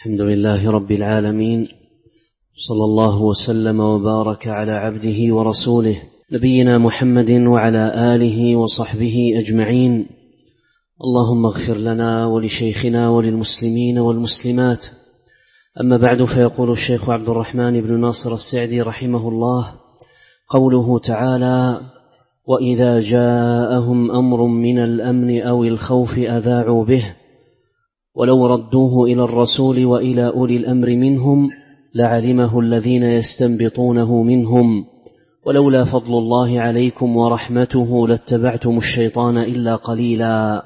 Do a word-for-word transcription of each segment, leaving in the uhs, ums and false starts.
الحمد لله رب العالمين، صلى الله وسلم وبارك على عبده ورسوله نبينا محمد وعلى آله وصحبه أجمعين. اللهم اغفر لنا ولشيخنا وللمسلمين والمسلمات. أما بعد، فيقول الشيخ عبد الرحمن بن ناصر السعدي رحمه الله: قوله تعالى: وإذا جاءهم أمر من الأمن أو الخوف أذاعوا به ولو ردوه إلى الرسول وإلى أولي الأمر منهم لعلمه الذين يستنبطونه منهم ولولا فضل الله عليكم ورحمته لاتبعتم الشيطان إلا قليلا.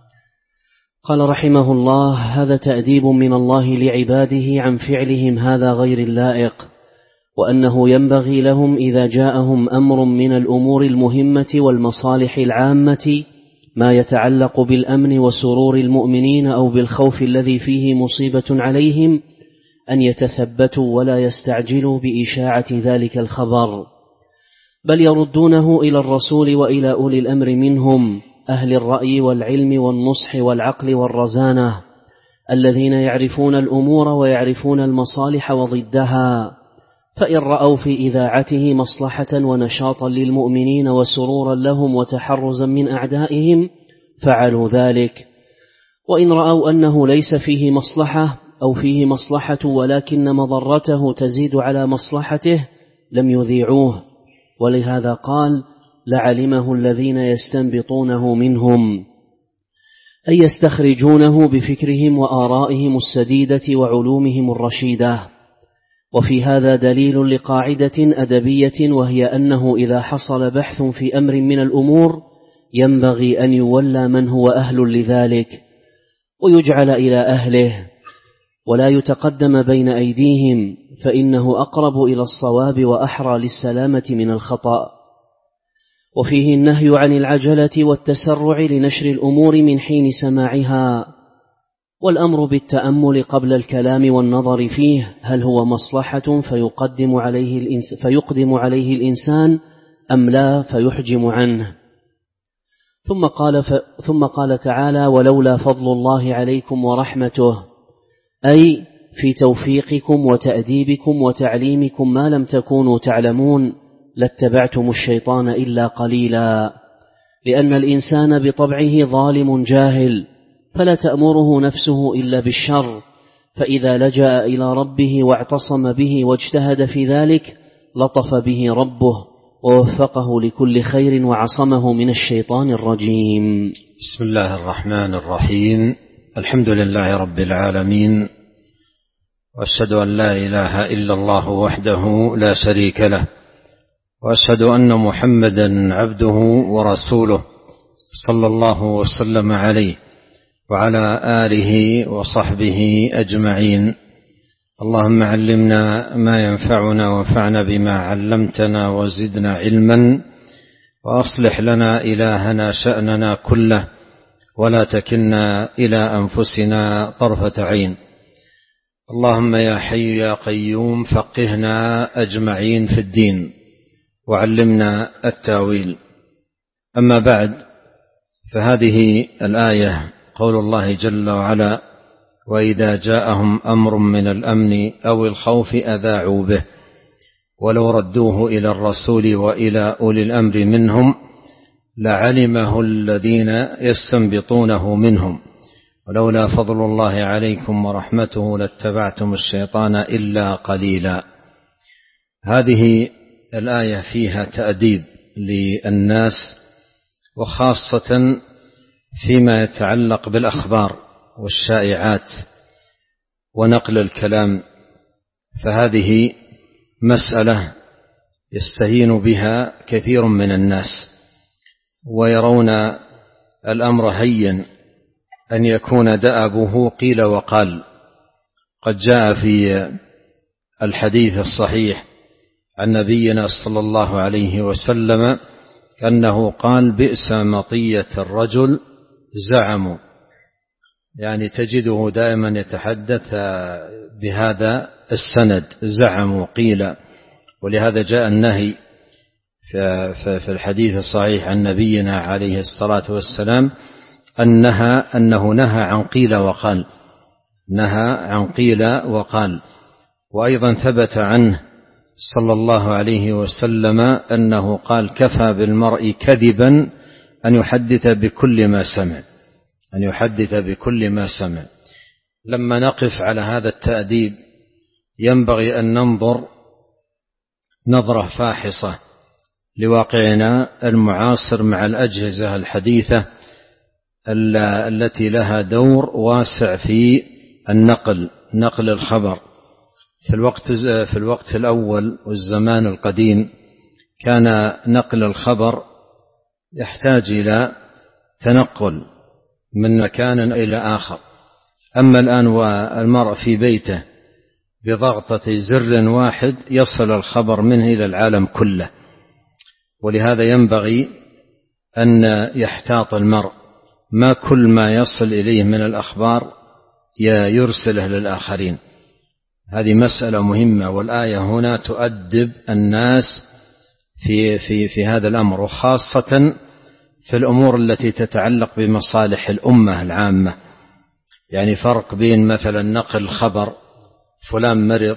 قال رحمه الله: هذا تأديب من الله لعباده عن فعلهم هذا غير اللائق، وأنه ينبغي لهم إذا جاءهم أمر من الأمور المهمة والمصالح العامة ما يتعلق بالأمن وسرور المؤمنين أو بالخوف الذي فيه مصيبة عليهم أن يتثبتوا ولا يستعجلوا بإشاعة ذلك الخبر، بل يردونه إلى الرسول وإلى أولي الأمر منهم أهل الرأي والعلم والنصح والعقل والرزانة الذين يعرفون الأمور ويعرفون المصالح وضدها، فإن رأوا في إذاعته مصلحة ونشاطا للمؤمنين وسرورا لهم وتحرزا من أعدائهم فعلوا ذلك، وإن رأوا أنه ليس فيه مصلحة أو فيه مصلحة ولكن مضرته تزيد على مصلحته لم يذيعوه. ولهذا قال: لعلمه الذين يستنبطونه منهم، أي يستخرجونه بفكرهم وآرائهم السديدة وعلومهم الرشيدة. وفي هذا دليل لقاعدة أدبية، وهي أنه إذا حصل بحث في أمر من الأمور ينبغي أن يولى من هو أهل لذلك ويجعل إلى أهله ولا يتقدم بين أيديهم، فإنه أقرب إلى الصواب وأحرى للسلامة من الخطأ. وفيه النهي عن العجلة والتسرع لنشر الأمور من حين سماعها، والأمر بالتأمل قبل الكلام والنظر فيه هل هو مصلحة فيقدم عليه الإنسان, فيقدم عليه الإنسان أم لا فيحجم عنه. ثم قال, ف... ثم قال تعالى: ولولا فضل الله عليكم ورحمته، أي في توفيقكم وتأديبكم وتعليمكم ما لم تكونوا تعلمون لاتبعتم الشيطان إلا قليلا، لأن الإنسان بطبعه ظالم جاهل، فلا تأمره نفسه إلا بالشر، فإذا لجأ إلى ربه واعتصم به واجتهد في ذلك لطف به ربه ووفقه لكل خير وعصمه من الشيطان الرجيم. بسم الله الرحمن الرحيم. الحمد لله رب العالمين، وأشهد أن لا إله إلا الله وحده لا شريك له، وأشهد أن محمدا عبده ورسوله صلى الله وسلم عليه وعلى آله وصحبه أجمعين. اللهم علمنا ما ينفعنا وانفعنا بما علمتنا وزدنا علما، وأصلح لنا إلهنا شأننا كله ولا تكلنا إلى أنفسنا طرفة عين. اللهم يا حي يا قيوم فقهنا أجمعين في الدين وعلمنا التاويل. أما بعد، فهذه الآية قول الله جل وعلا: وإذا جاءهم أمر من الأمن أو الخوف أذاعوا به ولو ردوه إلى الرسول وإلى أولي الأمر منهم لعلمه الذين يستنبطونه منهم ولولا فضل الله عليكم ورحمته لاتبعتم الشيطان إلا قليلا. هذه الآية فيها تأديب للناس، وخاصة فيما يتعلق بالأخبار والشائعات ونقل الكلام، فهذه مسألة يستهين بها كثير من الناس ويرون الأمر هين أن يكون دأبه قيل وقال. قد جاء في الحديث الصحيح عن نبينا صلى الله عليه وسلم أنه قال: بئس مطية الرجل زعموا، يعني تجده دائما يتحدث بهذا السند، زعموا قيل. ولهذا جاء النهي في الحديث الصحيح عن نبينا عليه الصلاة والسلام أنها أنه نهى عن قيل وقال، نهى عن قيل وقال. وأيضا ثبت عنه صلى الله عليه وسلم أنه قال: كفى بالمرء كذبا أن يحدث بكل ما سمع أن يحدث بكل ما سمع. لما نقف على هذا التأديب ينبغي أن ننظر نظرة فاحصة لواقعنا المعاصر مع الأجهزة الحديثة التي لها دور واسع في النقل نقل الخبر. في الوقت في الوقت الأول والزمان القديم كان نقل الخبر يحتاج إلى تنقل من مكان إلى آخر. أما الآن والمرء في بيته بضغطة زر واحد يصل الخبر منه إلى العالم كله. ولهذا ينبغي أن يحتاط المرء، ما كل ما يصل إليه من الأخبار يرسله للآخرين. هذه مسألة مهمة، والآية هنا تؤدب الناس في في في هذا الأمر، وخاصة في الأمور التي تتعلق بمصالح الأمة العامة. يعني فرق بين مثلا نقل خبر فلان مرض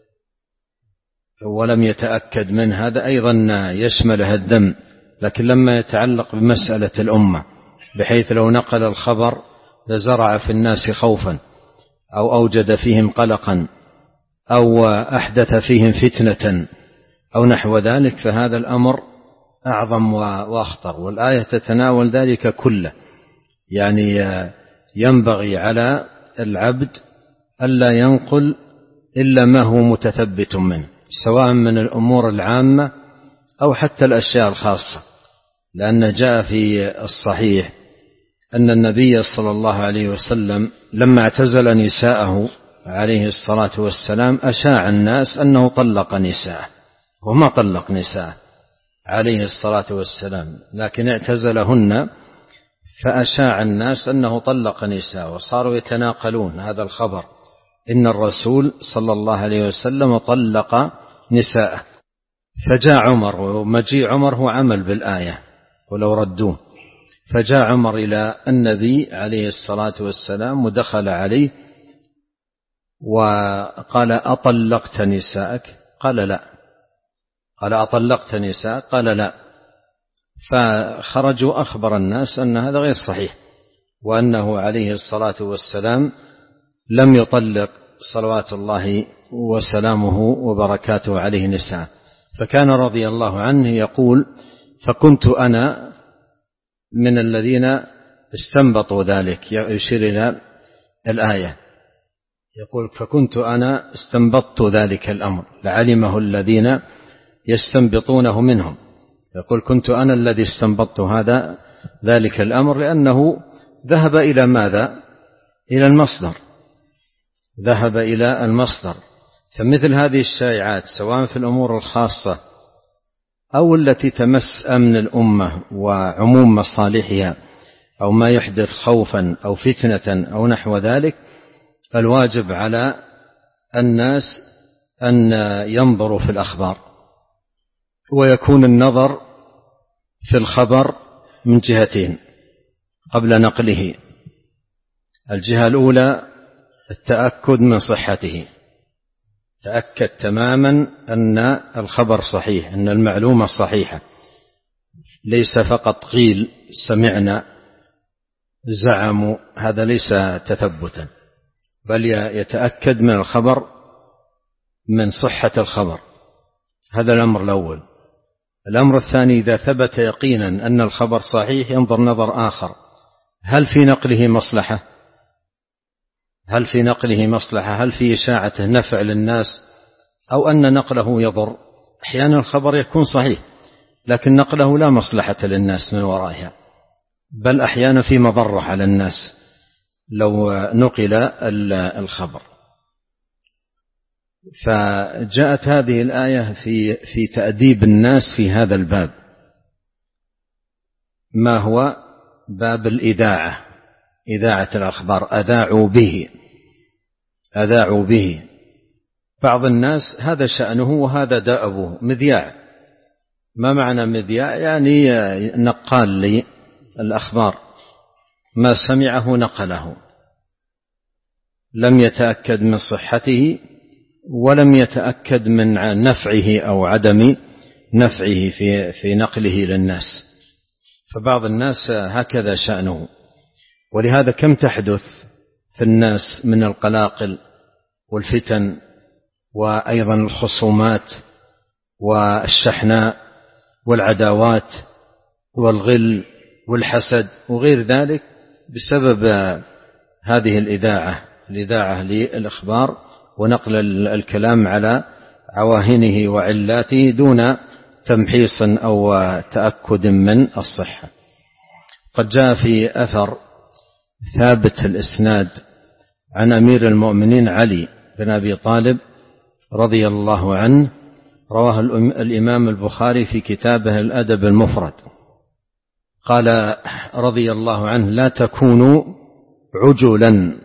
ولم يتأكد من هذا أيضا يشمله الذم، لكن لما يتعلق بمسألة الأمة بحيث لو نقل الخبر لزرع في الناس خوفا أو أوجد فيهم قلقا أو أحدث فيهم فتنة أو نحو ذلك، فهذا الأمر أعظم وأخطر، والآية تتناول ذلك كله. يعني ينبغي على العبد ألا ينقل إلا ما هو متثبت منه، سواء من الأمور العامة أو حتى الأشياء الخاصة، لأن جاء في الصحيح أن النبي صلى الله عليه وسلم لما اعتزل نساءه عليه الصلاة والسلام أشاع الناس أنه طلق نساءه، وما طلق نساءه عليه الصلاة والسلام، لكن اعتزلهن فأشاع الناس أنه طلق نساءه، وصاروا يتناقلون هذا الخبر إن الرسول صلى الله عليه وسلم طلق نساءه. فجاء عمر، ومجيء عمر هو عمل بالآية ولو ردوه، فجاء عمر إلى النبي عليه الصلاة والسلام ودخل عليه وقال: أطلقت نساءك؟ قال لا. قال: أطلقت نساءك؟ قال لا. فخرجوا أخبر الناس أن هذا غير صحيح، وأنه عليه الصلاة والسلام لم يطلق صلوات الله وسلامه وبركاته عليه نساء. فكان رضي الله عنه يقول: فكنت أنا من الذين استنبطوا ذلك، يشير إلى الآية، يقول: فكنت أنا استنبطت ذلك الأمر لعلمه الذين يستنبطونه منهم. يقول: كنت أنا الذي استنبطت هذا ذلك الأمر، لأنه ذهب إلى ماذا؟ إلى المصدر، ذهب إلى المصدر. فمثل هذه الشائعات سواء في الأمور الخاصة أو التي تمس أمن الأمة وعموم مصالحها، أو ما يحدث خوفا أو فتنة أو نحو ذلك، الواجب على الناس أن ينظروا في الأخبار، ويكون النظر في الخبر من جهتين قبل نقله. الجهة الأولى التأكد من صحته، تأكد تماما أن الخبر صحيح، أن المعلومة صحيحة، ليس فقط قيل سمعنا زعموا، هذا ليس تثبتا، بل يتأكد من الخبر من صحة الخبر. هذا الأمر الأول. الأمر الثاني: إذا ثبت يقينا أن الخبر صحيح ينظر نظر آخر، هل في نقله مصلحة؟ هل في نقله مصلحة؟ هل في إشاعته نفع للناس أو أن نقله يضر؟ أحيانا الخبر يكون صحيح لكن نقله لا مصلحة للناس من ورائها، بل أحيانا في مضرة على الناس لو نقل الخبر. فجاءت هذه الآية في في تأديب الناس في هذا الباب، ما هو باب الإذاعة، إذاعة الأخبار، أذاعوا به أذاعوا به. بعض الناس هذا شأنه وهذا دأبه، مذياع. ما معنى مذياع؟ يعني نقال للأخبار، ما سمعه نقله. لم يتأكد من صحته ولم يتأكد من نفعه أو عدم نفعه في في نقله للناس. فبعض الناس هكذا شأنه. ولهذا كم تحدث في الناس من القلاقل والفتن وأيضا الخصومات والشحناء والعداوات والغل والحسد وغير ذلك بسبب هذه الإذاعة الإذاعة للإخبار ونقل الكلام على عواهنه وعلاته دون تمحيص أو تأكد من الصحة. قد جاء في أثر ثابت الإسناد عن أمير المؤمنين علي بن أبي طالب رضي الله عنه، رواه الإمام البخاري في كتابه الأدب المفرد، قال رضي الله عنه: لا تكونوا عجلا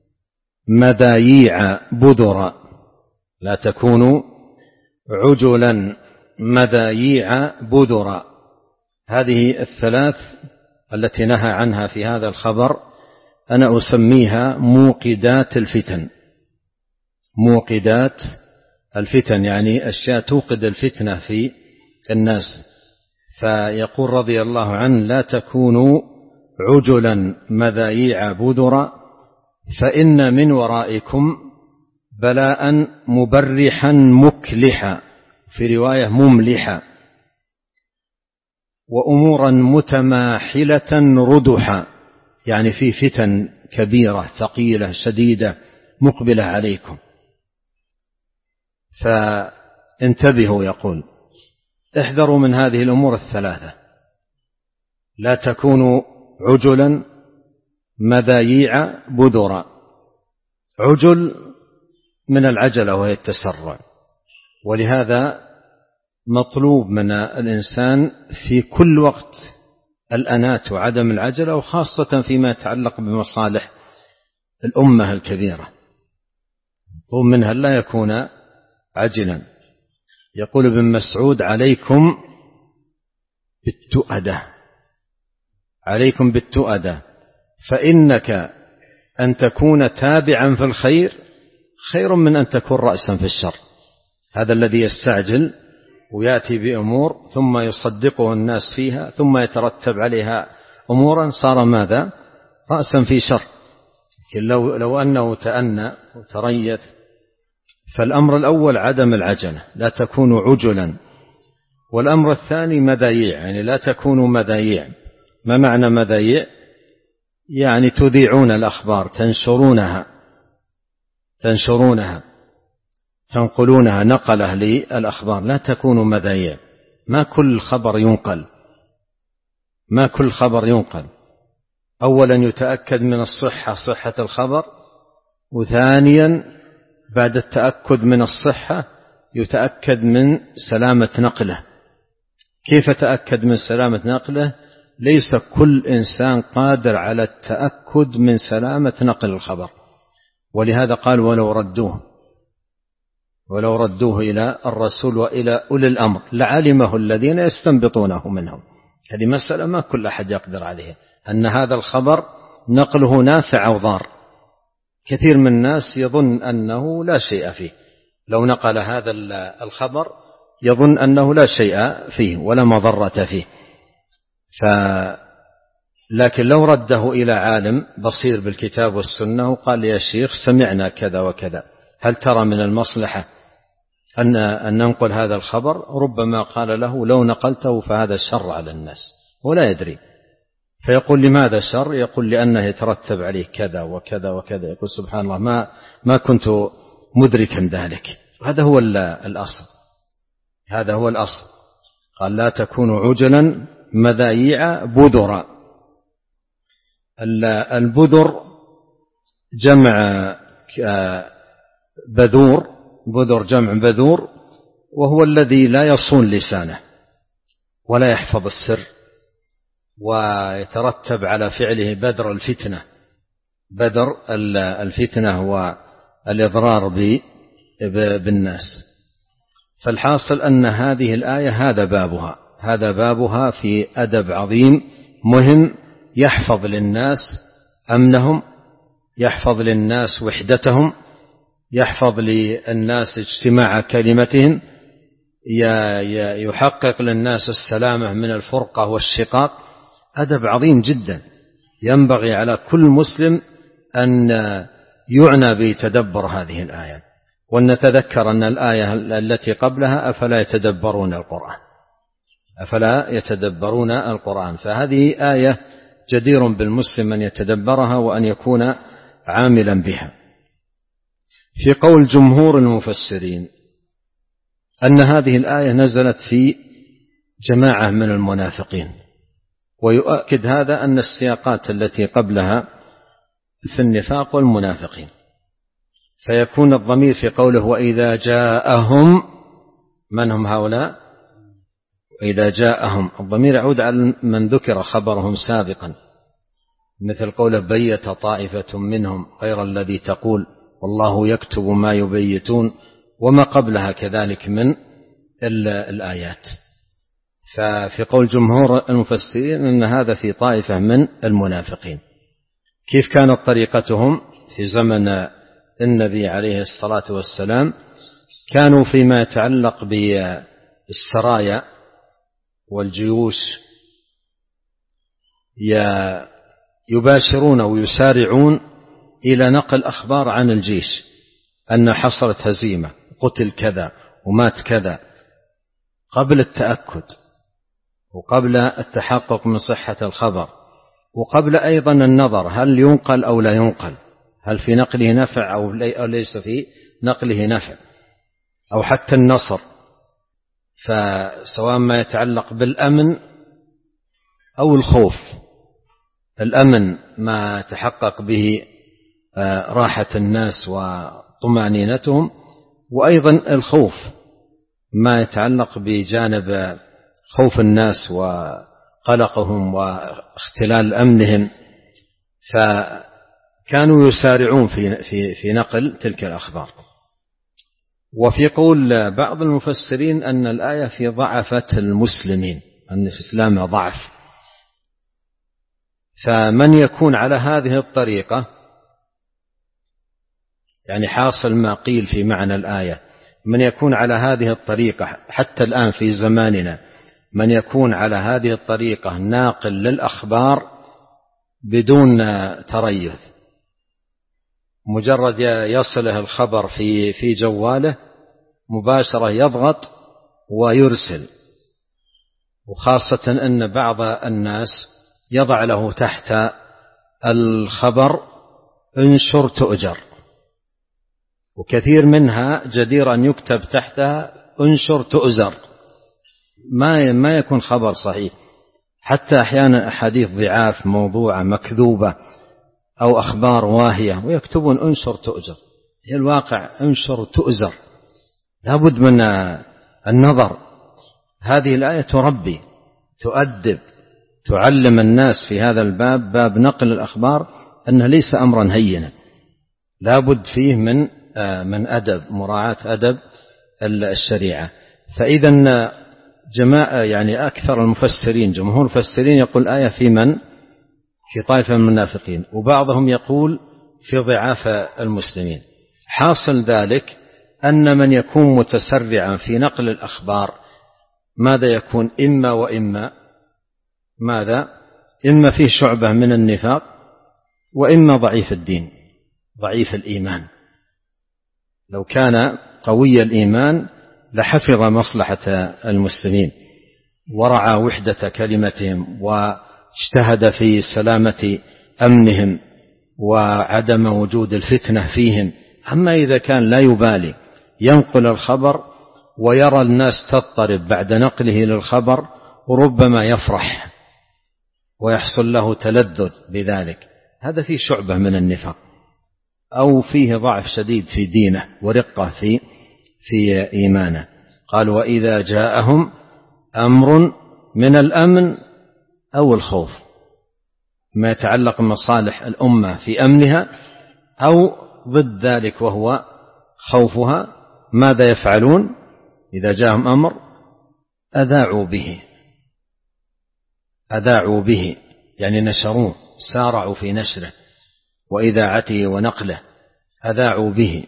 مذاييع بذرا، لا تكونوا عجلا مذاييع بذرا. هذه الثلاث التي نهى عنها في هذا الخبر أنا أسميها موقدات الفتن. موقدات الفتن يعني أشياء توقد الفتنة في الناس. فيقول رضي الله عنه: لا تكونوا عجلا مذاييع بذرا فإن من ورائكم بلاء مبرحا مكلحا، في رواية مملحا، وأمورا متماحلة ردحا، يعني في فتن كبيرة ثقيلة شديدة مقبلة عليكم. فانتبهوا، يقول: احذروا من هذه الأمور الثلاثة. لا تكونوا عجلا مذاييع بذرا. عجل من العجلة وهي التسرع، ولهذا مطلوب من الإنسان في كل وقت الأنات وعدم العجلة، وخاصة فيما يتعلق بمصالح الأمة الكبيرة، مطلوب منها لا يكون عجلا. يقول ابن مسعود: عليكم بالتؤدة، عليكم بالتؤدة، فإنك أن تكون تابعا في الخير خير من أن تكون رأسا في الشر. هذا الذي يستعجل ويأتي بأمور ثم يصدقه الناس فيها ثم يترتب عليها أمورا صار ماذا؟ رأسا في شر. لو, لو أنه تأنى وتريث. فالأمر الأول عدم العجلة، لا تكونوا عجلا. والأمر الثاني مذاييع، يعني لا تكونوا مذاييع. ما معنى مذاييع؟ يعني تذيعون الأخبار، تنشرونها تنشرونها تنقلونها نقله للأخبار. لا تكونوا مذايع. ما كل خبر ينقل، ما كل خبر ينقل. أولا يتأكد من الصحة، صحة الخبر، وثانيا بعد التأكد من الصحة يتأكد من سلامة نقله. كيف تأكد من سلامة نقله؟ ليس كل إنسان قادر على التأكد من سلامة نقل الخبر، ولهذا قال: ولو ردوه ولو ردوه إلى الرسول وإلى أولي الأمر لعلمه الذين يستنبطونه منهم. هذه مسألة ما كل أحد يقدر عليها، أن هذا الخبر نقله نافع أو ضار. كثير من الناس يظن أنه لا شيء فيه، لو نقل هذا الخبر يظن أنه لا شيء فيه ولا مضرة فيه. ف لكن لو رده إلى عالم بصير بالكتاب والسنة وقال: يا شيخ سمعنا كذا وكذا، هل ترى من المصلحة أن أن ننقل هذا الخبر؟ ربما قال له: لو نقلته فهذا شر على الناس، ولا يدري. فيقول: لماذا شر؟ يقول: لأنه يترتب عليه كذا وكذا وكذا. يقول: سبحان الله، ما ما كنت مدركا ذلك. هذا هو الأصل، هذا هو الأصل. قال: لا تكونوا عجلا مذاييع بذرا. البذر جمع بذور، بذر جمع بذور، وهو الذي لا يصون لسانه ولا يحفظ السر، ويترتب على فعله بذر الفتنة. بذر الفتنة هو الإضرار بالناس. فالحاصل أن هذه الآية هذا بابها، هذا بابها في أدب عظيم مهم يحفظ للناس أمنهم، يحفظ للناس وحدتهم، يحفظ للناس اجتماع كلمتهم، يحقق للناس السلامة من الفرقة والشقاق. أدب عظيم جدا ينبغي على كل مسلم أن يعنى بتدبر هذه الآية. ونتذكر أن الآية التي قبلها أفلا يتدبرون القرآن أفلا يتدبرون القرآن فهذه آية جدير بالمسلم أن يتدبرها وأن يكون عاملا بها. في قول جمهور المفسرين أن هذه الآية نزلت في جماعة من المنافقين، ويؤكد هذا أن السياقات التي قبلها في النفاق والمنافقين، فيكون الضمير في قوله وإذا جاءهم، من هم هؤلاء؟ وإذا جاءهم الضمير يعود على من ذكر خبرهم سابقا، مثل قوله بيت طائفة منهم غير الذي تقول والله يكتب ما يبيتون، وما قبلها كذلك من الآيات. ففي قول جمهور المفسرين أن هذا في طائفة من المنافقين. كيف كانت طريقتهم في زمن النبي عليه الصلاة والسلام؟ كانوا فيما يتعلق بالسرايا والجيوش يباشرون ويسارعون إلى نقل أخبار عن الجيش أن حصلت هزيمة، قتل كذا ومات كذا، قبل التأكد وقبل التحقق من صحة الخبر، وقبل أيضا النظر هل ينقل أو لا ينقل، هل في نقله نفع أو ليس في نقله نفع، أو حتى النصر. فسواء ما يتعلق بالأمن أو الخوف، الأمن ما تحقق به راحة الناس وطمأنينتهم، وأيضا الخوف ما يتعلق بجانب خوف الناس وقلقهم واختلال أمنهم، فكانوا يسارعون في, في, في نقل تلك الأخبار. وفي قول بعض المفسرين أن الآية في ضعفة المسلمين، أن في الإسلام ضعف، فمن يكون على هذه الطريقة، يعني حاصل ما قيل في معنى الآية، من يكون على هذه الطريقة حتى الآن في زماننا، من يكون على هذه الطريقة ناقل للأخبار بدون تريث، مجرد يصله الخبر في في جواله مباشرة يضغط ويرسل، وخاصة أن بعض الناس يضع له تحت الخبر انشر تؤجر، وكثير منها جدير أن يكتب تحتها انشر تؤزر، ما ما يكون خبر صحيح، حتى أحيانا أحاديث ضعاف موضوعة مكذوبة أو أخبار واهية ويكتبون انشر تؤجر، هي الواقع انشر تؤزر. لابد من النظر. هذه الآية تربي، تؤدب، تعلم الناس في هذا الباب، باب نقل الأخبار، أنه ليس أمرا هينا، لابد فيه من من أدب، مراعاة أدب الشريعة. فإذا جماعة يعني أكثر المفسرين، جمهور المفسرين يقول آية في من؟ في طائفة من المنافقين، وبعضهم يقول في ضعاف المسلمين. حاصل ذلك أن من يكون متسرعا في نقل الأخبار ماذا يكون؟ إما وإما ماذا؟ إما فيه شعبة من النفاق، وإما ضعيف الدين، ضعيف الإيمان. لو كان قوي الإيمان لحفظ مصلحة المسلمين ورعى وحدة كلمتهم واجتهد في سلامة أمنهم وعدم وجود الفتنة فيهم. أما إذا كان لا يبالي، ينقل الخبر ويرى الناس تضطرب بعد نقله للخبر، وربما يفرح ويحصل له تلذذ بذلك، هذا فيه شعبة من النفاق، أو فيه ضعف شديد في دينه ورقة في في إيمانه. قال وإذا جاءهم أمر من الأمن أو الخوف، ما يتعلق بمصالح الأمة في أمنها أو ضد ذلك وهو خوفها، ماذا يفعلون؟ إذا جاءهم أمر أذاعوا به، أذاعوا به يعني نشروه، سارعوا في نشره، وإذاعته ونقله، أذاعوا به.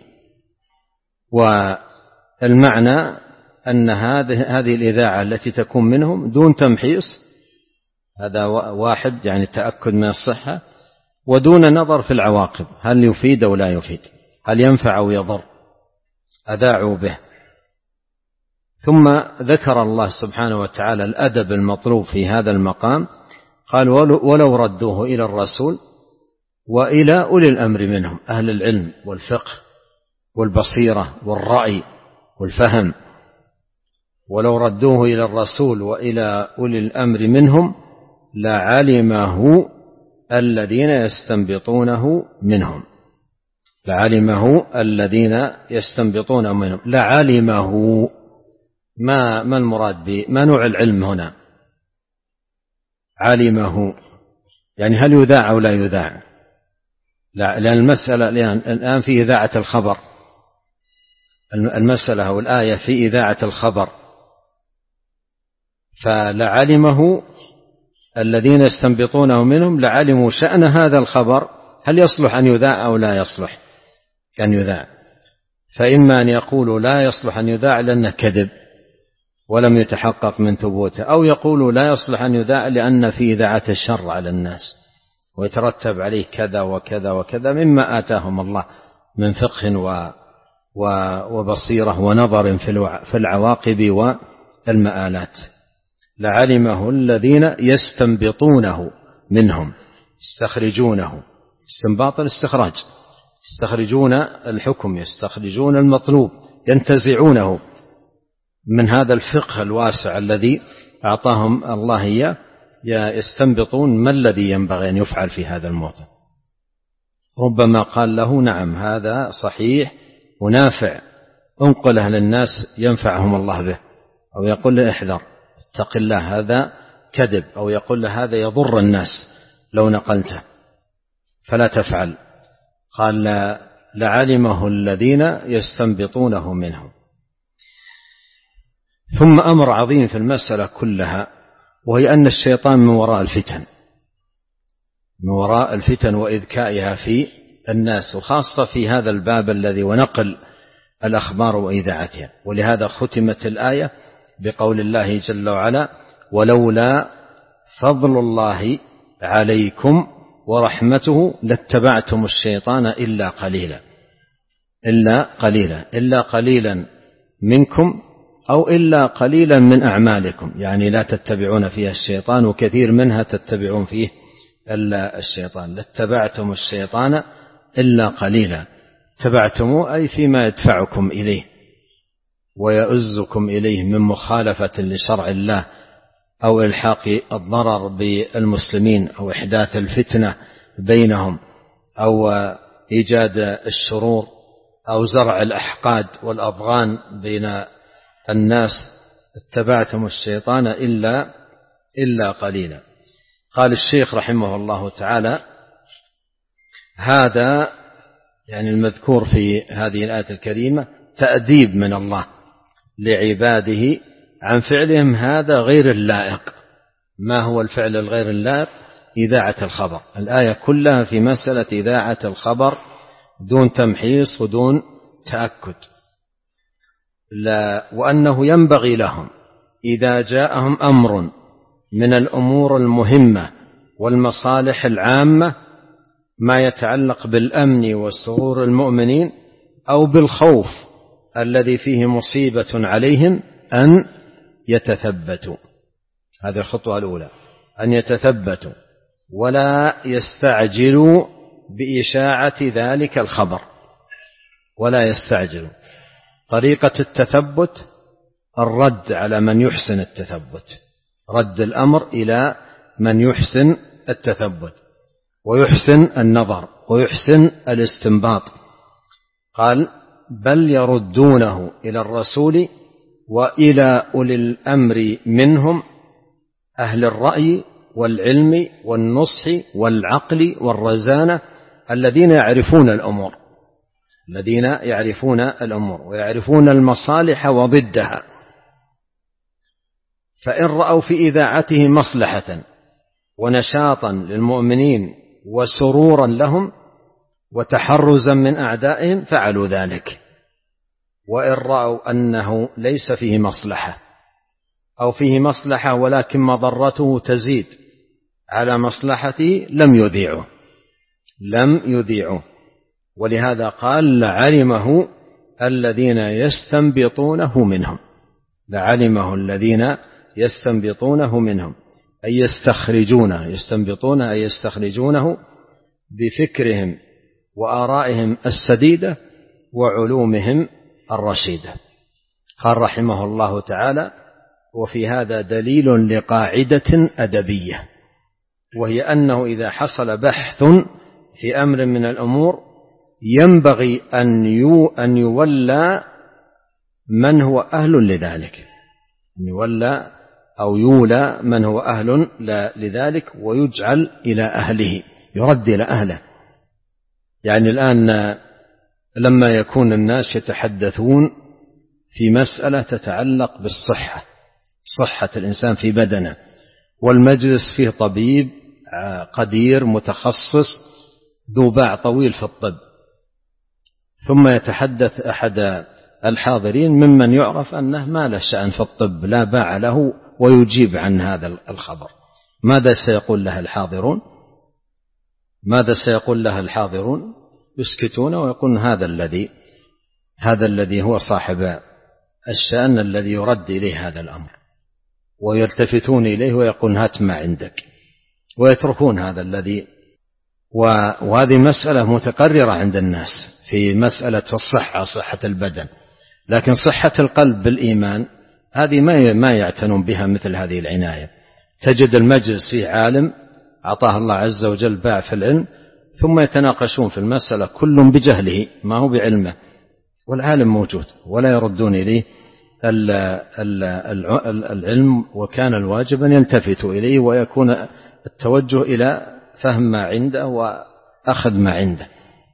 والمعنى أن هذه هذه الإذاعة التي تكون منهم دون تمحيص، هذا واحد يعني تأكد من الصحة، ودون نظر في العواقب، هل يفيد أو لا يفيد، هل ينفع أو يضر، أذاعوا به. ثم ذكر الله سبحانه وتعالى الأدب المطلوب في هذا المقام، قال ولو ردوه إلى الرسول وإلى أولي الأمر منهم، أهل العلم والفقه والبصيرة والرأي والفهم، ولو ردوه إلى الرسول وإلى أولي الأمر منهم لعلمه الذين يستنبطونه منهم، لعلمه الذين يستنبطونه منهم. لعلمه ما ما المراد به؟ ما نوع العلم هنا؟ علمه يعني هل يذاع أو لا يذاع؟ لا، لأن المسألة الآن في إذاعة الخبر، المسألة أو الآية في إذاعة الخبر، فلعلمه الذين يستنبطونه منهم لعلموا شأن هذا الخبر، هل يصلح أن يذاع أو لا يصلح أن يذاع؟ فإما أن يقولوا لا يصلح أن يذاع لأنه كذب ولم يتحقق من ثبوته، أو يقولوا لا يصلح أن يذاع لأن في إذاعة الشر على الناس ويترتب عليه كذا وكذا وكذا مما آتاهم الله من فقه وبصيرة ونظر في العواقب والمآلات. لعلمه الذين يستنبطونه منهم، يستخرجونه، استنباط الاستخراج، يستخرجون الحكم، يستخرجون المطلوب، ينتزعونه من هذا الفقه الواسع الذي أعطاهم الله إياه، يستنبطون ما الذي ينبغي أن يفعل في هذا الموضوع. ربما قال له نعم هذا صحيح ونافع، انقله للناس ينفعهم الله به، أو يقول له احذر اتق الله هذا كذب، أو يقول له هذا يضر الناس لو نقلته فلا تفعل. قال لعلمه الذين يستنبطونه منهم. ثم أمر عظيم في المسألة كلها، وهي أن الشيطان من وراء الفتن، من وراء الفتن وإذكائها في الناس، وخاصة في هذا الباب الذي ونقل الأخبار وإذاعتها. ولهذا ختمت الآية بقول الله جل وعلا ولولا فضل الله عليكم ورحمته لاتبعتم الشيطان إلا قليلا، إلا قليلا، إلا قليلا منكم أو إلا قليلا من أعمالكم، يعني لا تتبعون فيها الشيطان وكثير منها تتبعون فيه إلا الشيطان. لاتبعتم الشيطان إلا قليلا، تبعتموه أي فيما يدفعكم إليه ويؤزكم إليه من مخالفة لشرع الله أو إلحاق الضرر بالمسلمين أو إحداث الفتنة بينهم أو إيجاد الشرور أو زرع الأحقاد والأضغان بين الناس. اتبعتم الشيطان إلا إلا قليلا. قال الشيخ رحمه الله تعالى هذا يعني المذكور في هذه الآية الكريمة تأديب من الله لعباده عن فعلهم هذا غير اللائق. ما هو الفعل الغير اللائق؟ إذاعة الخبر. الآية كلها في مسألة إذاعة الخبر دون تمحيص ودون تأكد، لا، وأنه ينبغي لهم إذا جاءهم أمر من الأمور المهمة والمصالح العامة ما يتعلق بالأمن وسرور المؤمنين أو بالخوف الذي فيه مصيبة عليهم أن يتثبتوا. هذه الخطوة الأولى، أن يتثبتوا ولا يستعجلوا بإشاعة ذلك الخبر، ولا يستعجلوا. طريقة التثبت الرد على من يحسن التثبت، رد الأمر إلى من يحسن التثبت ويحسن النظر ويحسن الاستنباط. قال بل يردونه إلى الرسول وإلى أولي الأمر منهم، أهل الرأي والعلم والنصح والعقل والرزانة الذين يعرفون الأمور، الذين يعرفون الأمور ويعرفون المصالح وضدها. فإن رأوا في إذاعته مصلحة ونشاطا للمؤمنين وسرورا لهم وتحرزا من أعدائهم فعلوا ذلك، وإن رأوا أنه ليس فيه مصلحة أو فيه مصلحة ولكن مضرته تزيد على مصلحته لم يذيعوا لم يذيعوا ولهذا قال لعلمه الذين يستنبطونه منهم لعلمه الذين يستنبطونه منهم أي يستخرجونه يستنبطونه أي يستخرجونه بفكرهم وآرائهم السديدة وعلومهم الرشيدة. قال رحمه الله تعالى: وفي هذا دليل لقاعدة أدبية، وهي أنه إذا حصل بحث في أمر من الأمور ينبغي أن يولى من هو أهل لذلك، أن يولى أو يولى من هو أهل لذلك ويجعل إلى أهله، يرد إلى أهله. يعني الآن لما يكون الناس يتحدثون في مسألة تتعلق بالصحة، صحة الإنسان في بدنه، والمجلس فيه طبيب قدير متخصص ذو باع طويل في الطب، ثم يتحدث أحد الحاضرين ممن يعرف أنه ما له شأن في الطب لا باع له ويجيب عن هذا الخبر، ماذا سيقول له الحاضرون؟ ماذا سيقول له الحاضرون؟ يسكتون ويقولون هذا الذي هذا الذي هو صاحب الشأن الذي يرد إليه هذا الأمر، ويلتفتون إليه ويقولون هات ما عندك، ويتركون هذا الذي. وهذه مسألة متقررة عند الناس في مسألة الصحة، صحة البدن، لكن صحة القلب بالإيمان هذه ما ما يعتنون بها مثل هذه العناية. تجد المجلس فيه عالم أعطاه الله عز وجل باع في العلم، ثم يتناقشون في المسألة كل بجهله ما هو بعلمه، والعالم موجود ولا يردون إليه العلم، وكان الواجب أن يلتفتوا إليه ويكون التوجه إلى فهم ما عنده وأخذ ما عنده.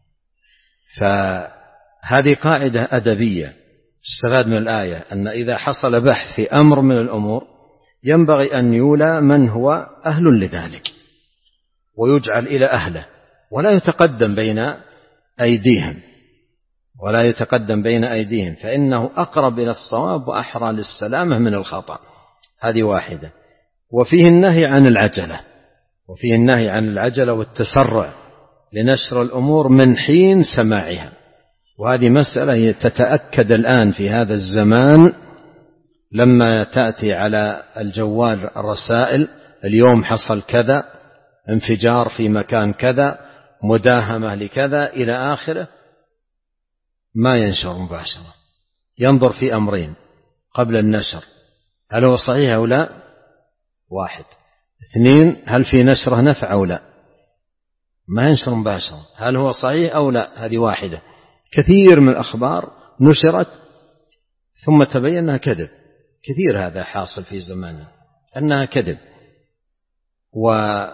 فهذه قاعدة أدبية استفاد من الآية، أن إذا حصل بحث في أمر من الأمور ينبغي أن يولى من هو أهل لذلك ويجعل إلى أهله، ولا يتقدم بين أيديهم ولا يتقدم بين أيديهم فإنه أقرب إلى الصواب وأحرى للسلامة من الخطأ. هذه واحدة. وفيه النهي عن العجلة وفيه النهي عن العجلة والتسرع لنشر الأمور من حين سماعها، وهذه مسألة تتأكد الآن في هذا الزمان لما تأتي على الجوال الرسائل: اليوم حصل كذا، انفجار في مكان كذا، مداهمة لكذا إلى آخره، ما ينشر مباشرة، ينظر في أمرين قبل النشر: هل هو صحيح أو لا؟ واحد. اثنين، هل في نشره نفع أو لا؟ ما ينشر مباشرة. هل هو صحيح أو لا؟ هذه واحدة. كثير من الأخبار نشرت ثم تبين أنها كذب، كثير هذا حاصل في زماننا أنها كذب. وسواء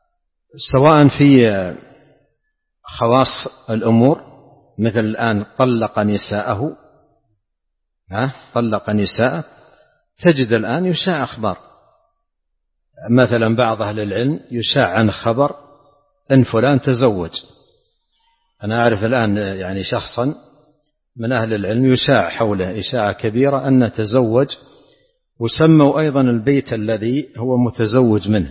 في خواص الأمور مثل الآن طلق نساءه ها طلق نساءه تجد الآن يشاع أخبار، مثلا بعض أهل العلم يشاع عن خبر أن فلان تزوج. أنا أعرف الآن يعني شخصا من أهل العلم يشاع حوله إشاعة كبيرة أن تزوج، وسموا أيضا البيت الذي هو متزوج منه،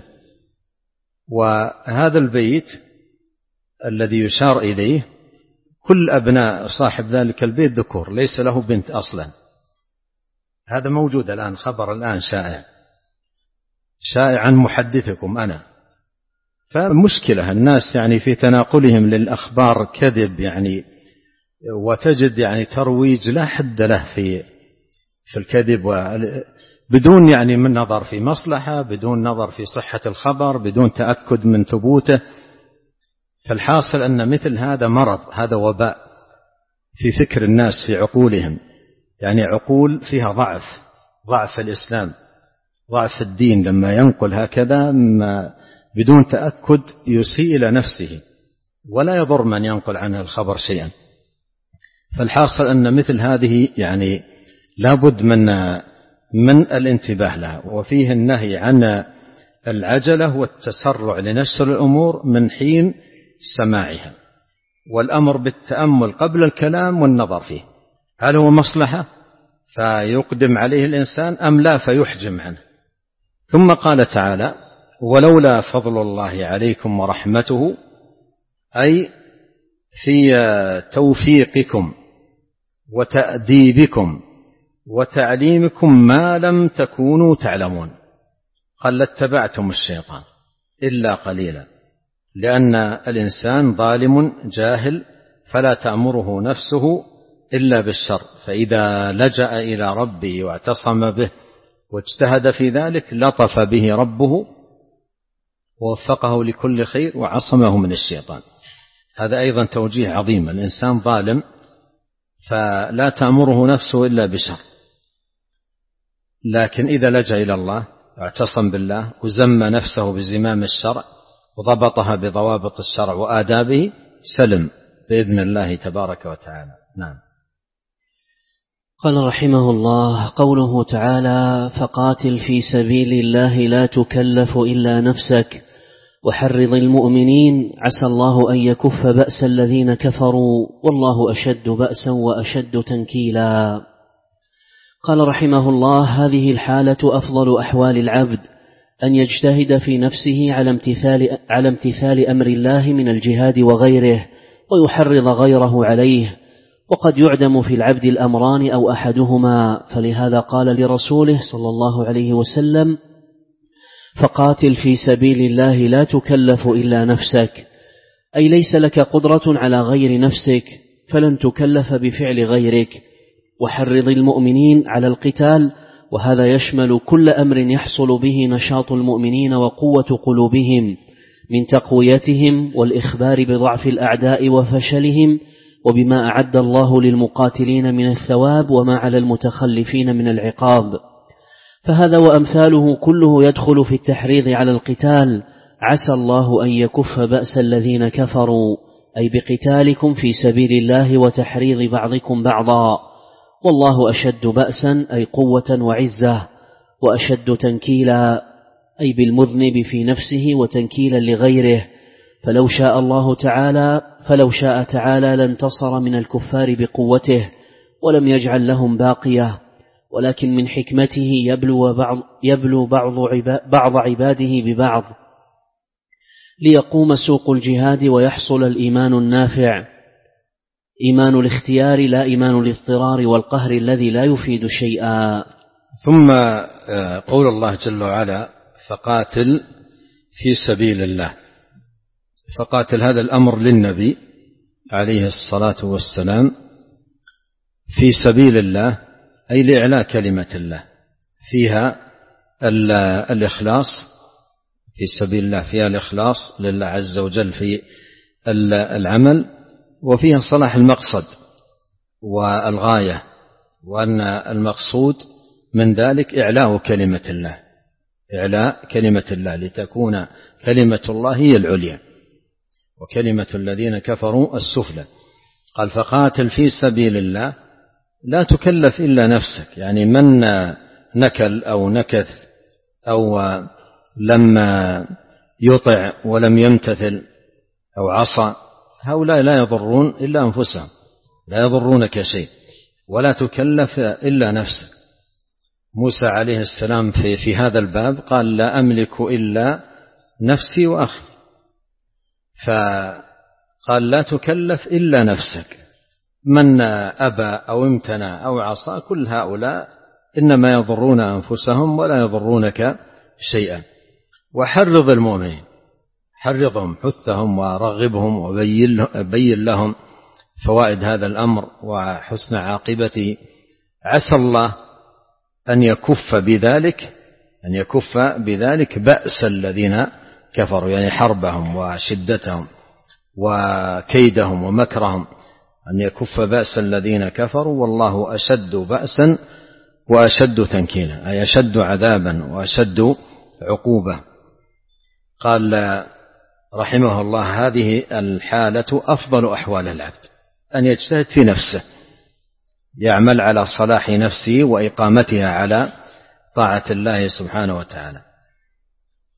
وهذا البيت الذي يشار إليه كل أبناء صاحب ذلك البيت ذكور، ليس له بنت أصلا. هذا موجود الآن، خبر الآن شائع شائع عن محدثكم أنا. فمشكلة الناس يعني في تناقلهم للأخبار كذب، يعني وتجد يعني ترويج لا حد له في في الكذب، بدون يعني من نظر في مصلحة، بدون نظر في صحة الخبر، بدون تأكد من ثبوته. فالحاصل أن مثل هذا مرض، هذا وباء في فكر الناس، في عقولهم، يعني عقول فيها ضعف ضعف الإسلام، ضعف الدين. لما ينقل هكذا ما بدون تأكد يسيء إلى نفسه ولا يضر من ينقل عنه الخبر شيئا. فالحاصل أن مثل هذه يعني لابد من من الانتباه لها. وفيه النهي عن العجلة والتسرع لنشر الأمور من حين سماعها. والأمر بالتأمل قبل الكلام والنظر فيه، هل هو مصلحة فيقدم عليه الإنسان أم لا فيحجم عنه. ثم قال تعالى: ولولا فضل الله عليكم ورحمته، أي في توفيقكم وتأديبكم وتعليمكم ما لم تكونوا تعلمون، قال لاتبعتم الشيطان إلا قليلا، لأن الإنسان ظالم جاهل فلا تأمره نفسه إلا بالشر، فإذا لجأ إلى ربه واعتصم به واجتهد في ذلك لطف به ربه ووفقه لكل خير وعصمه من الشيطان. هذا أيضا توجيه عظيم، الإنسان ظالم فلا تأمره نفسه إلا بشر، لكن إذا لجأ إلى الله واعتصم بالله وزم نفسه بزمام الشرع وضبطها بضوابط الشرع وآدابه سلم بإذن الله تبارك وتعالى. نعم. قال رحمه الله: قوله تعالى: فقاتل في سبيل الله لا تكلف إلا نفسك وحرض المؤمنين عسى الله أن يكف بأس الذين كفروا والله أشد بأسا وأشد تنكيلا. قال رحمه الله: هذه الحالة أفضل أحوال العبد، أن يجتهد في نفسه على امتثال, على امتثال أمر الله من الجهاد وغيره ويحرض غيره عليه، وقد يعدم في العبد الأمران أو أحدهما، فلهذا قال لرسوله صلى الله عليه وسلم: فقاتل في سبيل الله لا تكلف إلا نفسك، أي ليس لك قدرة على غير نفسك فلن تكلف بفعل غيرك. وحرض المؤمنين على القتال، وهذا يشمل كل أمر يحصل به نشاط المؤمنين وقوة قلوبهم من تقويتهم والإخبار بضعف الأعداء وفشلهم وبما أعد الله للمقاتلين من الثواب وما على المتخلفين من العقاب. فهذا وأمثاله كله يدخل في التحريض على القتال، عسى الله أن يكف بأس الذين كفروا، أي بقتالكم في سبيل الله وتحريض بعضكم بعضا، والله أشد بأسا أي قوة وعزة، وأشد تنكيلا أي بالمذنب في نفسه وتنكيلا لغيره. فلو شاء الله تعالى فلو شاء تعالى لانتصر من الكفار بقوته ولم يجعل لهم باقية، ولكن من حكمته يبلو بعض, يبلو بعض عباده ببعض ليقوم سوق الجهاد ويحصل الإيمان النافع، إيمان الاختيار لا إيمان الاضطرار والقهر الذي لا يفيد شيئا. ثم قول الله جل وعلا: فقاتل في سبيل الله. فقاتل هذا الأمر للنبي عليه الصلاة والسلام في سبيل الله، أي لإعلاء كلمة الله، فيها الإخلاص في سبيل الله، فيها الإخلاص لله عز وجل في العمل، وفيها صلاح المقصد والغاية، وأن المقصود من ذلك إعلاء كلمة الله، إعلاء كلمة الله لتكون كلمة الله هي العليا وكلمة الذين كفروا السفلى. قال: فقاتل في سبيل الله لا تكلف إلا نفسك، يعني من نكل أو نكث أو لم يطع ولم يمتثل أو عصى، هؤلاء لا يضرون إلا أنفسهم، لا يضرونك شيء، ولا تكلف إلا نفسك. موسى عليه السلام في, في هذا الباب قال: لا أملك إلا نفسي وأخي، فقال لا تكلف إلا نفسك. من أبى أو امتنع أو عصى كل هؤلاء إنما يضرون أنفسهم ولا يضرونك شيئا. وحرض المؤمنين، حرضهم، حثهم ورغبهم وبين لهم فوائد هذا الأمر وحسن عاقبته. عسى الله أن يكف بذلك أن يكف بذلك بأس الذين كفروا، يعني حربهم وشدتهم وكيدهم ومكرهم، أن يكف بأس الذين كفروا والله أشد بأسا وأشد تنكيلا، أي أشد عذابا وأشد عقوبة. قال رحمه الله: هذه الحالة أفضل أحوال العبد، أن يجتهد في نفسه، يعمل على صلاح نفسه وإقامتها على طاعة الله سبحانه وتعالى.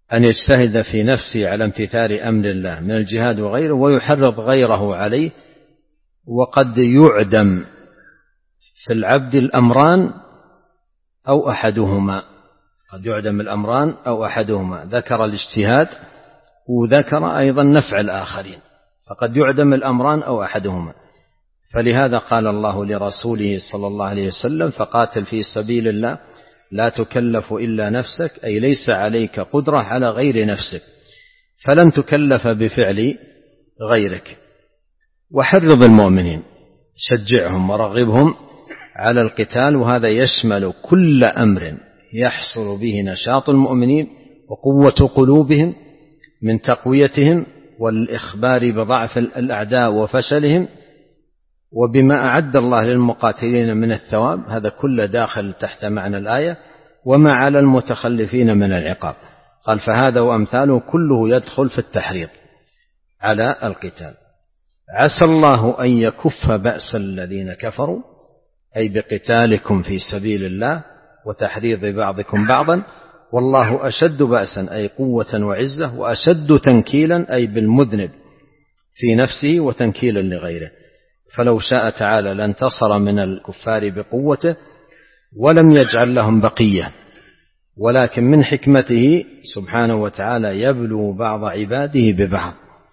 أن يجتهد في نفسه على امتثال أمر الله من الجهاد وغيره، ويحرض غيره عليه. وقد يعدم في العبد الأمران أو أحدهما، قد يعدم الأمران أو أحدهما، ذكر الاجتهاد وذكر أيضا نفع الآخرين، فقد يعدم الأمران أو أحدهما. فلهذا قال الله لرسوله صلى الله عليه وسلم: فقاتل في سبيل الله لا تكلف إلا نفسك، أي ليس عليك قدرة على غير نفسك، فلن تكلف بفعل غيرك. وحرض المؤمنين، شجعهم ورغبهم على القتال، وهذا يشمل كل أمر يحصل به نشاط المؤمنين وقوة قلوبهم من تقويتهم والإخبار بضعف الأعداء وفشلهم، وبما أعد الله للمقاتلين من الثواب. هذا كله داخل تحت معنى الآية: وما على المتخلفين من العقاب. قال: فهذا وأمثاله كله يدخل في التحريض على القتال. عسى الله أن يكف بأس الذين كفروا، أي بقتالكم في سبيل الله وتحريض بعضكم بعضا، والله أشد بأسا، أي قوة وعزة، وأشد تنكيلا، أي بالمذنب في نفسه وتنكيلا لغيره. فلو شاء تعالى لانتصر من الكفار بقوته ولم يجعل لهم بقية، ولكن من حكمته سبحانه وتعالى يبلو بعض عباده ببعض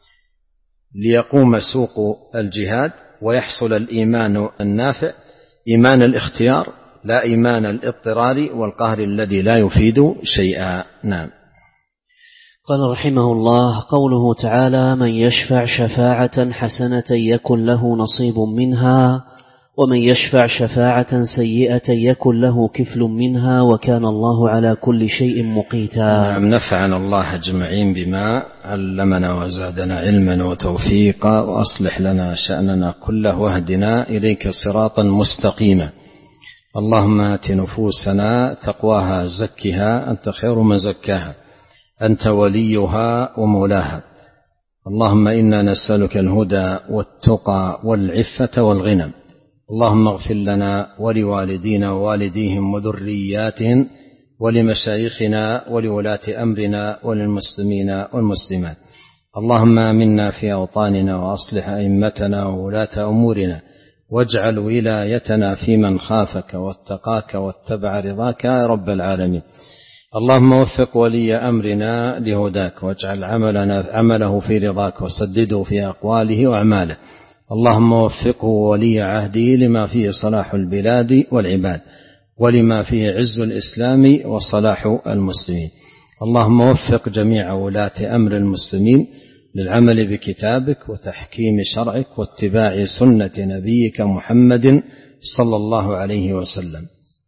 ليقوم سوق الجهاد ويحصل الإيمان النافع، إيمان الاختيار لا إيمان الاضطرار والقهر الذي لا يفيد شيئا. نعم. قال رحمه الله: قوله تعالى: من يشفع شفاعة حسنة يكن له نصيب منها، ومن يشفع شفاعة سيئة يكن له كفل منها، وكان الله على كل شيء مقيتا. نعم. نفعنا الله أجمعين بما علمنا وزادنا علما وتوفيقا، وأصلح لنا شأننا كله، واهدنا إليك صراطا مستقيما. اللهم آت نفوسنا تقواها زكها أنت خير من زكاها، أنت وليها ومولاها. اللهم إنا نسألك الهدى والتقى والعفة والغنى. اللهم اغفر لنا ولوالدينا ووالديهم وذرياتهم ولمشايخنا ولولاة أمرنا وللمسلمين والمسلمات. اللهم آمنا في أوطاننا وأصلح أئمتنا وولاة أمورنا، واجعل ولايتنا في من خافك واتقاك واتبع رضاك يا رب العالمين. اللهم وفق ولي أمرنا لهداك، واجعل عملنا عمله في رضاك، وسدده في أقواله وأعماله. اللهم وفقه ولي عهده لما فيه صلاح البلاد والعباد، ولما فيه عز الإسلام وصلاح المسلمين. اللهم وفق جميع ولاة أمر المسلمين للعمل بكتابك وتحكيم شرعك واتباع سنة نبيك محمد صلى الله عليه وسلم.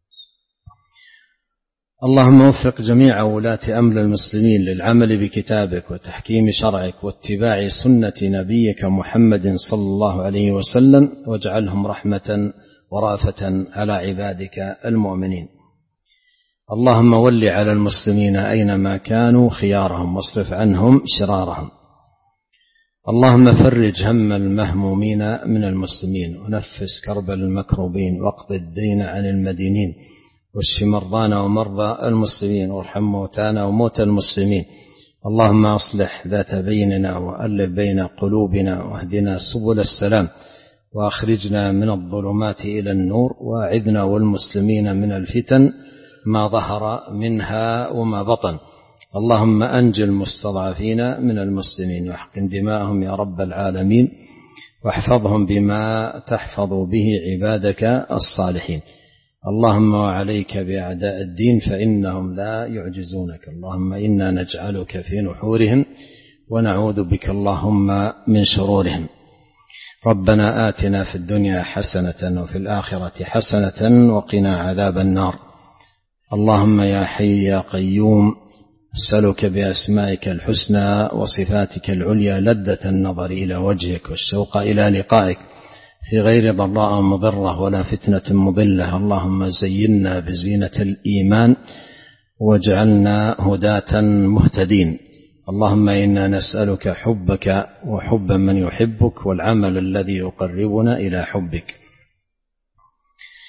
اللهم وفق جميع ولاة أمر المسلمين للعمل بكتابك وتحكيم شرعك واتباع سنة نبيك محمد صلى الله عليه وسلم، واجعلهم رحمة ورافة على عبادك المؤمنين. اللهم ول على المسلمين أينما كانوا خيارهم، واصرف عنهم شرارهم. اللهم فرج هم المهمومين من المسلمين، ونفس كرب المكروبين، واقض الدين عن المدينين، واشف مرضانا ومرضى المسلمين، وارحم موتانا وموتى المسلمين. اللهم أصلح ذات بيننا وألف بين قلوبنا، واهدنا سبل السلام، وأخرجنا من الظلمات إلى النور، وأعذنا والمسلمين من الفتن ما ظهر منها وما بطن. اللهم أنجِ المستضعفين من المسلمين، واحقن دماءهم يا رب العالمين، واحفظهم بما تحفظ به عبادك الصالحين. اللهم وعليك بأعداء الدين فإنهم لا يعجزونك. اللهم إنا نجعلك في نحورهم، ونعوذ بك اللهم من شرورهم. ربنا آتنا في الدنيا حسنة وفي الآخرة حسنة وقنا عذاب النار. اللهم يا حي يا قيوم، أسألك بأسمائك الحسنى وصفاتك العليا لذة النظر إلى وجهك والشوق إلى لقائك في غير ضراء مضرة ولا فتنة مضلة. اللهم زينا بزينة الإيمان واجعلنا هداة مهتدين. اللهم إنا نسألك حبك وحب من يحبك، والعمل الذي يقربنا إلى حبك.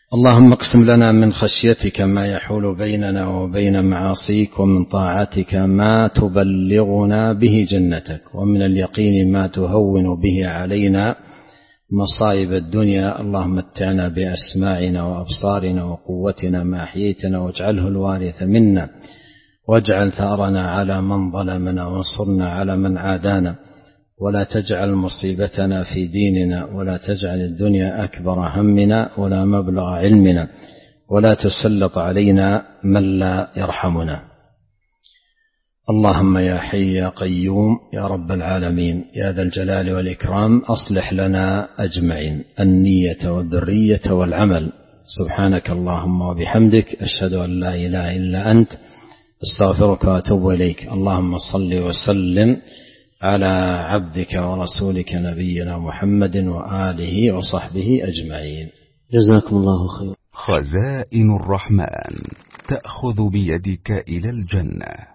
اللهم اقسم لنا من خشيتك ما يحول بيننا وبين معاصيك، ومن طاعتك ما تبلغنا به جنتك، ومن اليقين ما تهون به علينا مصائب الدنيا. اللهم متعنا بأسماعنا وأبصارنا وقوتنا ما أحييتنا، واجعله الوارث منا، واجعل ثأرنا على من ظلمنا، وانصرنا على من عادانا، ولا تجعل مصيبتنا في ديننا، ولا تجعل الدنيا أكبر همنا ولا مبلغ علمنا، ولا تسلط علينا من لا يرحمنا. اللهم يا حي يا قيوم يا رب العالمين يا ذا الجلال والإكرام، أصلح لنا أجمعين النية والذرية والعمل. سبحانك اللهم وبحمدك، أشهد أن لا إله إلا أنت، استغفرك وأتوب إليك. اللهم صل وسلم على عبدك ورسولك نبينا محمد وآله وصحبه أجمعين. جزاكم الله خير. خزائن الرحمن تأخذ بيدك إلى الجنة.